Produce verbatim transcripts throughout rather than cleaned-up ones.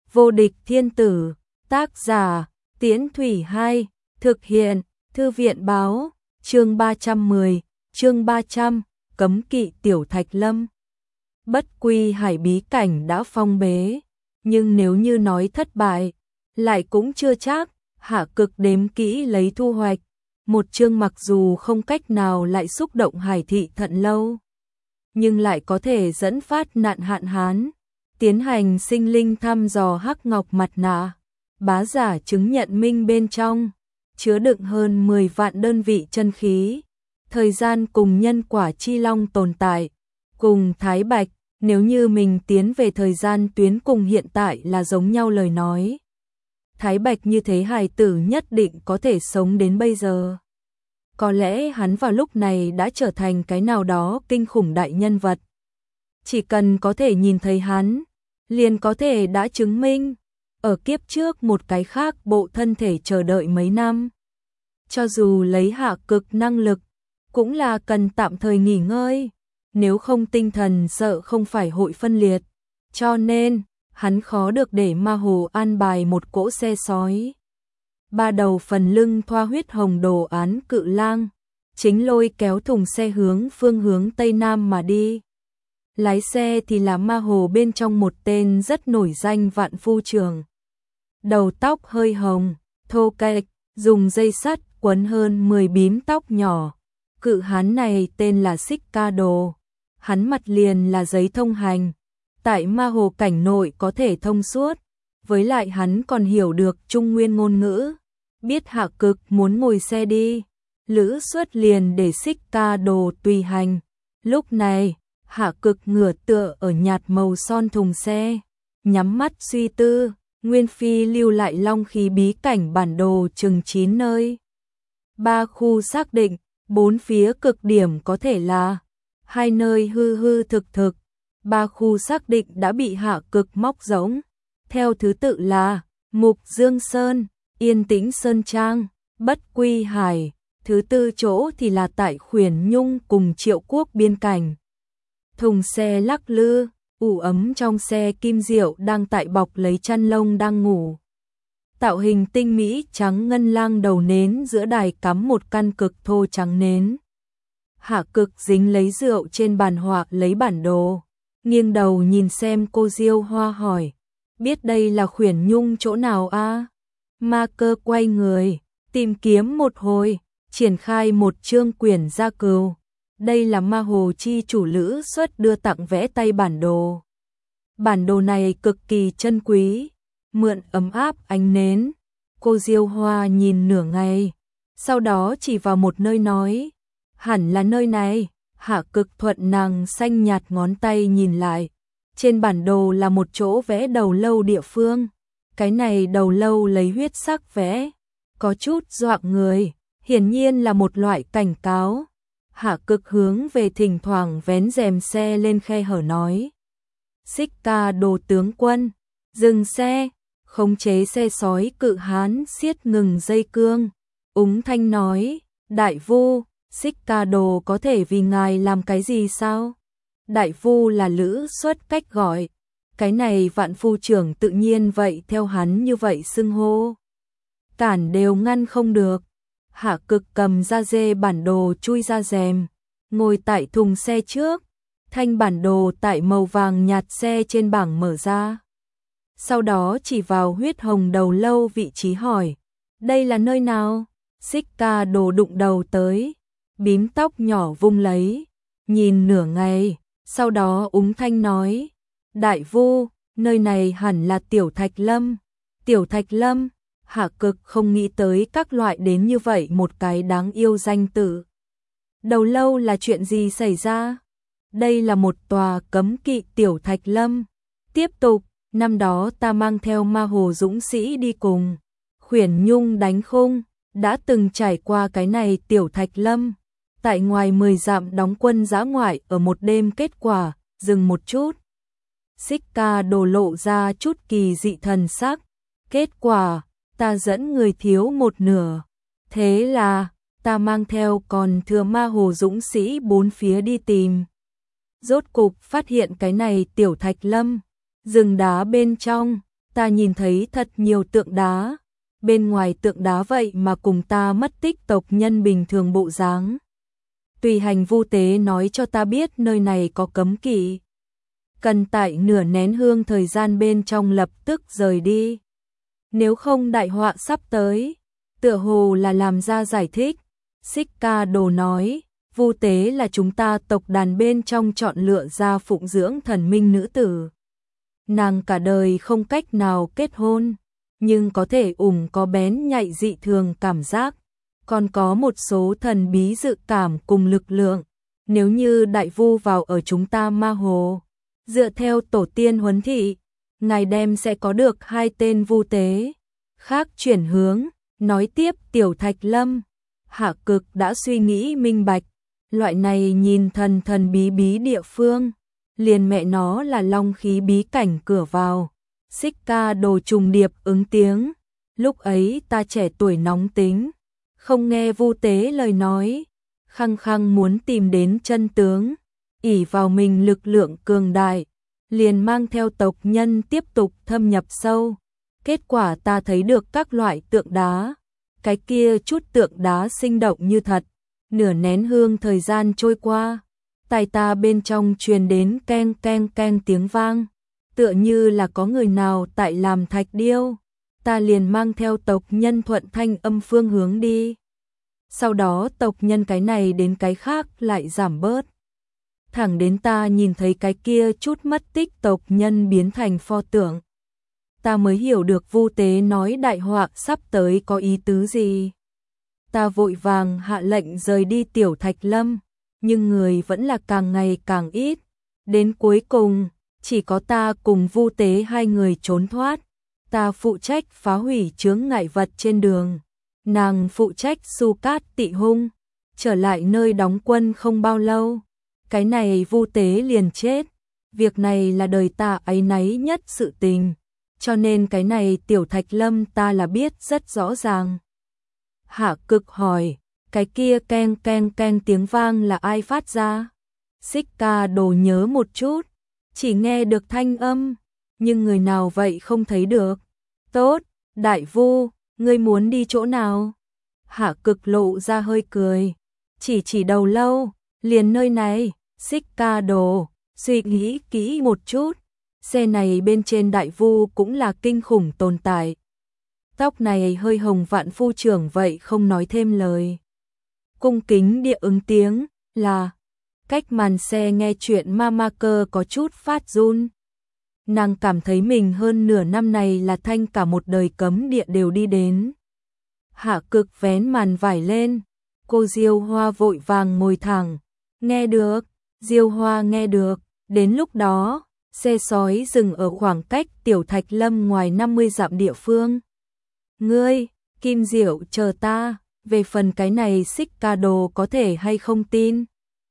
Vô địch thiên tử, tác giả, Tiễn Thủy Hai, thực hiện, Thư viện báo, chương ba trăm mười, chương ba trăm, cấm kỵ Tiểu Thạch Lâm. Bất quy hải bí cảnh đã phong bế, nhưng nếu như nói thất bại, lại cũng chưa chắc. Hạ Cực đếm kỹ lấy thu hoạch, một chương mặc dù không cách nào lại xúc động hải thị thận lâu, nhưng lại có thể dẫn phát nạn hạn hán, tiến hành sinh linh thăm dò hắc ngọc mặt nạ, bá giả chứng nhận minh bên trong, chứa đựng hơn mười vạn đơn vị chân khí, thời gian cùng nhân quả chi long tồn tại, cùng Thái Bạch, nếu như mình tiến về thời gian tuyến cùng hiện tại là giống nhau lời nói. Thái Bạch như thế hài tử nhất định có thể sống đến bây giờ. Có lẽ hắn vào lúc này đã trở thành cái nào đó kinh khủng đại nhân vật. Chỉ cần có thể nhìn thấy hắn, liền có thể đã chứng minh, ở kiếp trước một cái khác bộ thân thể chờ đợi mấy năm. Cho dù lấy Hạ Cực năng lực, cũng là cần tạm thời nghỉ ngơi, nếu không tinh thần sợ không phải hội phân liệt. Cho nên, hắn khó được để Ma Hồ an bài một cỗ xe sói. Ba đầu phần lưng thoa huyết hồng đồ án cự lang, chính lôi kéo thùng xe hướng phương hướng Tây Nam mà đi. Lái xe thì là Ma Hồ bên trong một tên rất nổi danh vạn phu trường. Đầu tóc hơi hồng, thô kệch, dùng dây sắt quấn hơn mười bím tóc nhỏ. Cự hán này tên là Xích Ca Đồ, hắn mặt liền là giấy thông hành. Tại Ma Hồ cảnh nội có thể thông suốt, với lại hắn còn hiểu được Trung Nguyên ngôn ngữ, biết Hạ Cực muốn ngồi xe đi, Lữ Xuất liền để Xích Ca Đồ tùy hành. Lúc này, Hạ Cực ngửa tựa ở nhạt màu son thùng xe, nhắm mắt suy tư, Nguyên Phi lưu lại long khí bí cảnh bản đồ chừng chín nơi. Ba khu xác định, bốn phía cực điểm có thể là, hai nơi hư hư thực thực. Ba khu xác định đã bị Hạ Cực móc rỗng, theo thứ tự là Mục Dương Sơn, Yên Tĩnh Sơn Trang, Bất Quy Hải, thứ tư chỗ thì là tại Khuyển Nhung cùng Triệu Quốc biên cảnh. Thùng xe lắc lư, ủ ấm trong xe Kim Diệu đang tại bọc lấy chăn lông đang ngủ. Tạo hình tinh mỹ trắng ngân lang đầu nến giữa đài cắm một căn cực thô trắng nến. Hạ Cực dính lấy rượu trên bàn họa lấy bản đồ. Nghiêng đầu nhìn xem cô Diêu Hoa hỏi, biết đây là Khuyển Nhung chỗ nào a? À? Ma Cơ quay người, tìm kiếm một hồi, triển khai một chương quyển gia cừu. Đây là Ma Hồ chi chủ Lữ Xuất đưa tặng vẽ tay bản đồ. Bản đồ này cực kỳ chân quý, mượn ấm áp ánh nến. Cô Diêu Hoa nhìn nửa ngày, sau đó chỉ vào một nơi nói, hẳn là nơi này. Hạ Cực thuận nàng xanh nhạt ngón tay nhìn lại, trên bản đồ là một chỗ vẽ đầu lâu địa phương. Cái này đầu lâu lấy huyết sắc vẽ, có chút dọa người, hiển nhiên là một loại cảnh cáo. Hạ Cực hướng về thỉnh thoảng vén rèm xe lên khe hở nói, Xích Ca Đồ tướng quân, dừng xe, khống chế xe sói cự hán siết ngừng dây cương. Úng thanh nói, đại vu, Xích Ca Đồ có thể vì ngài làm cái gì sao? Đại vu là Lữ Xuất cách gọi, cái này vạn phu trưởng tự nhiên vậy theo hắn như vậy xưng hô. Cản đều ngăn không được. Hạ Cực cầm ra dê bản đồ chui ra rèm, ngồi tại thùng xe trước, thanh bản đồ tại màu vàng nhạt xe trên bảng mở ra. Sau đó chỉ vào huyết hồng đầu lâu vị trí hỏi, đây là nơi nào? Xích Ca Đồ đụng đầu tới, bím tóc nhỏ vung lấy, nhìn nửa ngày, sau đó úng thanh nói, đại vu, nơi này hẳn là Tiểu Thạch Lâm. Tiểu Thạch Lâm, Hạ Cực không nghĩ tới các loại đến như vậy một cái đáng yêu danh tự. Đầu lâu là chuyện gì xảy ra? Đây là một tòa cấm kỵ Tiểu Thạch Lâm. Tiếp tục, năm đó ta mang theo Ma Hồ dũng sĩ đi cùng Khuyển Nhung đánh khung, đã từng trải qua cái này Tiểu Thạch Lâm. Tại ngoài mười dặm đóng quân dã ngoại ở một đêm, kết quả, dừng một chút. Xích Ca Đồ lộ ra chút kỳ dị thần sắc. Kết quả, ta dẫn người thiếu một nửa. Thế là, ta mang theo còn thừa Ma Hồ dũng sĩ bốn phía đi tìm. Rốt cục phát hiện cái này Tiểu Thạch Lâm, rừng đá bên trong, ta nhìn thấy thật nhiều tượng đá, bên ngoài tượng đá vậy mà cùng ta mất tích tộc nhân bình thường bộ dáng. Tùy hành vu tế nói cho ta biết nơi này có cấm kỵ. Cần tại nửa nén hương thời gian bên trong lập tức rời đi. Nếu không đại họa sắp tới. Tựa hồ là làm ra giải thích. Xích Ca Đồ nói, vu tế là chúng ta tộc đàn bên trong chọn lựa ra phụng dưỡng thần minh nữ tử. Nàng cả đời không cách nào kết hôn, nhưng có thể ủng có bén nhạy dị thường cảm giác. Còn có một số thần bí dự cảm cùng lực lượng. Nếu như đại vu vào ở chúng ta ma hồ, dựa theo tổ tiên huấn thị, ngài đem sẽ có được hai tên vu tế. Khác chuyển hướng, nói tiếp Tiểu Thạch Lâm. Hạ Cực đã suy nghĩ minh bạch, loại này nhìn thần thần bí bí địa phương, liền mẹ nó là long khí bí cảnh cửa vào. Xích Ca Đồ trùng điệp ứng tiếng, lúc ấy ta trẻ tuổi nóng tính, không nghe vu tế lời nói, khăng khăng muốn tìm đến chân tướng, ỷ vào mình lực lượng cường đại, liền mang theo tộc nhân tiếp tục thâm nhập sâu. Kết quả ta thấy được các loại tượng đá, cái kia chút tượng đá sinh động như thật. Nửa nén hương thời gian trôi qua, tai ta bên trong truyền đến keng keng keng tiếng vang, tựa như là có người nào tại làm thạch điêu. Ta liền mang theo tộc nhân thuận thanh âm phương hướng đi. Sau đó tộc nhân cái này đến cái khác lại giảm bớt. Thẳng đến ta nhìn thấy cái kia chút mất tích tộc nhân biến thành pho tượng. Ta mới hiểu được vu tế nói đại họa sắp tới có ý tứ gì. Ta vội vàng hạ lệnh rời đi Tiểu Thạch Lâm, nhưng người vẫn là càng ngày càng ít. Đến cuối cùng, chỉ có ta cùng vu tế hai người trốn thoát. Ta phụ trách phá hủy chướng ngại vật trên đường, nàng phụ trách su cát tị hung. Trở lại nơi đóng quân không bao lâu, cái này vu tế liền chết. Việc này là đời ta áy náy nhất sự tình, cho nên cái này Tiểu Thạch Lâm ta là biết rất rõ ràng. Hạ Cực hỏi, cái kia keng keng keng tiếng vang là ai phát ra? Xích Ca Đồ nhớ một chút, chỉ nghe được thanh âm, nhưng người nào vậy không thấy được. Tốt, đại vu, ngươi muốn đi chỗ nào? Hạ Cực lộ ra hơi cười, chỉ chỉ đầu lâu, liền nơi này. Xích Ca Đồ suy nghĩ kỹ một chút, xe này bên trên đại vu cũng là kinh khủng tồn tại. Tóc này hơi hồng vạn phu trưởng vậy không nói thêm lời. Cung kính địa ứng tiếng là. Cách màn xe nghe chuyện Mama Cơ có chút phát run. Nàng cảm thấy mình hơn nửa năm này là thanh cả một đời cấm địa đều đi đến. Hạ Cực vén màn vải lên, cô Diêu Hoa vội vàng ngồi thẳng. Nghe được, Diêu Hoa nghe được. Đến lúc đó, xe sói dừng ở khoảng cách Tiểu Thạch Lâm ngoài năm mươi dặm địa phương. Ngươi, Kim Diệu chờ ta, về phần cái này Xích Ca Đồ có thể hay không tin.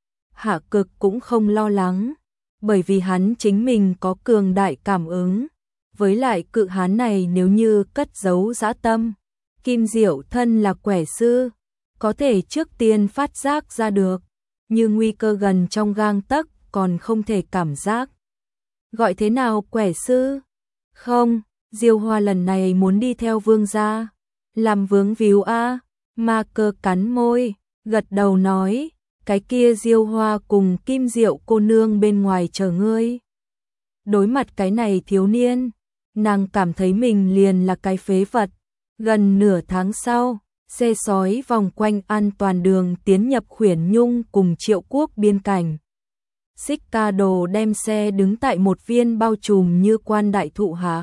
Hạ Cực cũng không lo lắng, bởi vì hắn chính mình có cường đại cảm ứng. Với lại cự hán này nếu như cất giấu dã tâm, Kim Diệu thân là quẻ sư, có thể trước tiên phát giác ra được, như nguy cơ gần trong gang tấc còn không thể cảm giác. Gọi thế nào quẻ sư? Không, Diêu Hoa lần này muốn đi theo vương gia, làm vướng víu a. Ma Cơ cắn môi, gật đầu nói, cái kia Diêu Hoa cùng Kim Diệu cô nương bên ngoài chờ ngươi. Đối mặt cái này thiếu niên, nàng cảm thấy mình liền là cái phế vật. Gần nửa tháng sau, xe sói vòng quanh an toàn đường tiến nhập Khuyển Nhung cùng Triệu Quốc biên cảnh. Xích Ca Đồ đem xe đứng tại một viên bao trùm như quan đại thụ hạ.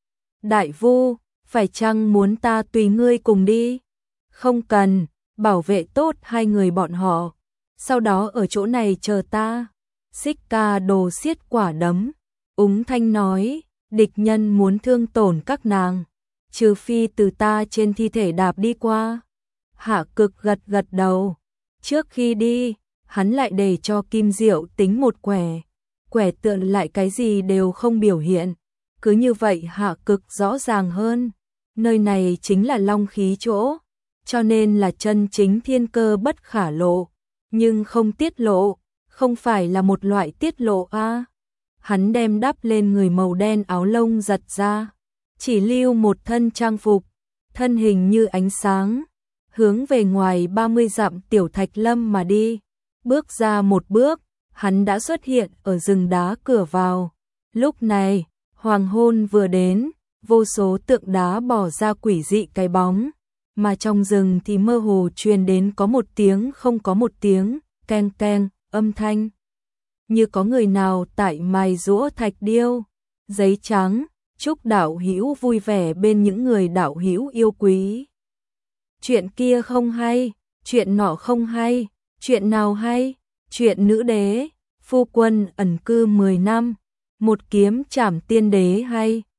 Đại vu, phải chăng muốn ta tùy ngươi cùng đi? Không cần, bảo vệ tốt hai người bọn họ, sau đó ở chỗ này chờ ta. Xích Ca Đồ siết quả đấm, úng thanh nói, địch nhân muốn thương tổn các nàng, trừ phi từ ta trên thi thể đạp đi qua. Hạ Cực gật gật đầu, trước khi đi, hắn lại để cho Kim Diệu tính một quẻ, quẻ tựa lại cái gì đều không biểu hiện. Cứ như vậy Hạ Cực rõ ràng hơn, nơi này chính là long khí chỗ, cho nên là chân chính thiên cơ bất khả lộ, nhưng không tiết lộ, không phải là một loại tiết lộ a. À. Hắn đem đắp lên người màu đen áo lông giật ra, chỉ lưu một thân trang phục, thân hình như ánh sáng, hướng về ngoài ba mươi dặm Tiểu Thạch Lâm mà đi. Bước ra một bước, hắn đã xuất hiện ở rừng đá cửa vào. Lúc này, hoàng hôn vừa đến, vô số tượng đá bỏ ra quỷ dị cái bóng, mà trong rừng thì mơ hồ truyền đến có một tiếng không có một tiếng, keng keng, âm thanh. Như có người nào tại mài giũa thạch điêu, giấy trắng, chúc đạo hữu vui vẻ bên những người đạo hữu yêu quý. Chuyện kia không hay, chuyện nọ không hay, chuyện nào hay, chuyện nữ đế, phu quân ẩn cư mười năm, một kiếm trảm tiên đế hay.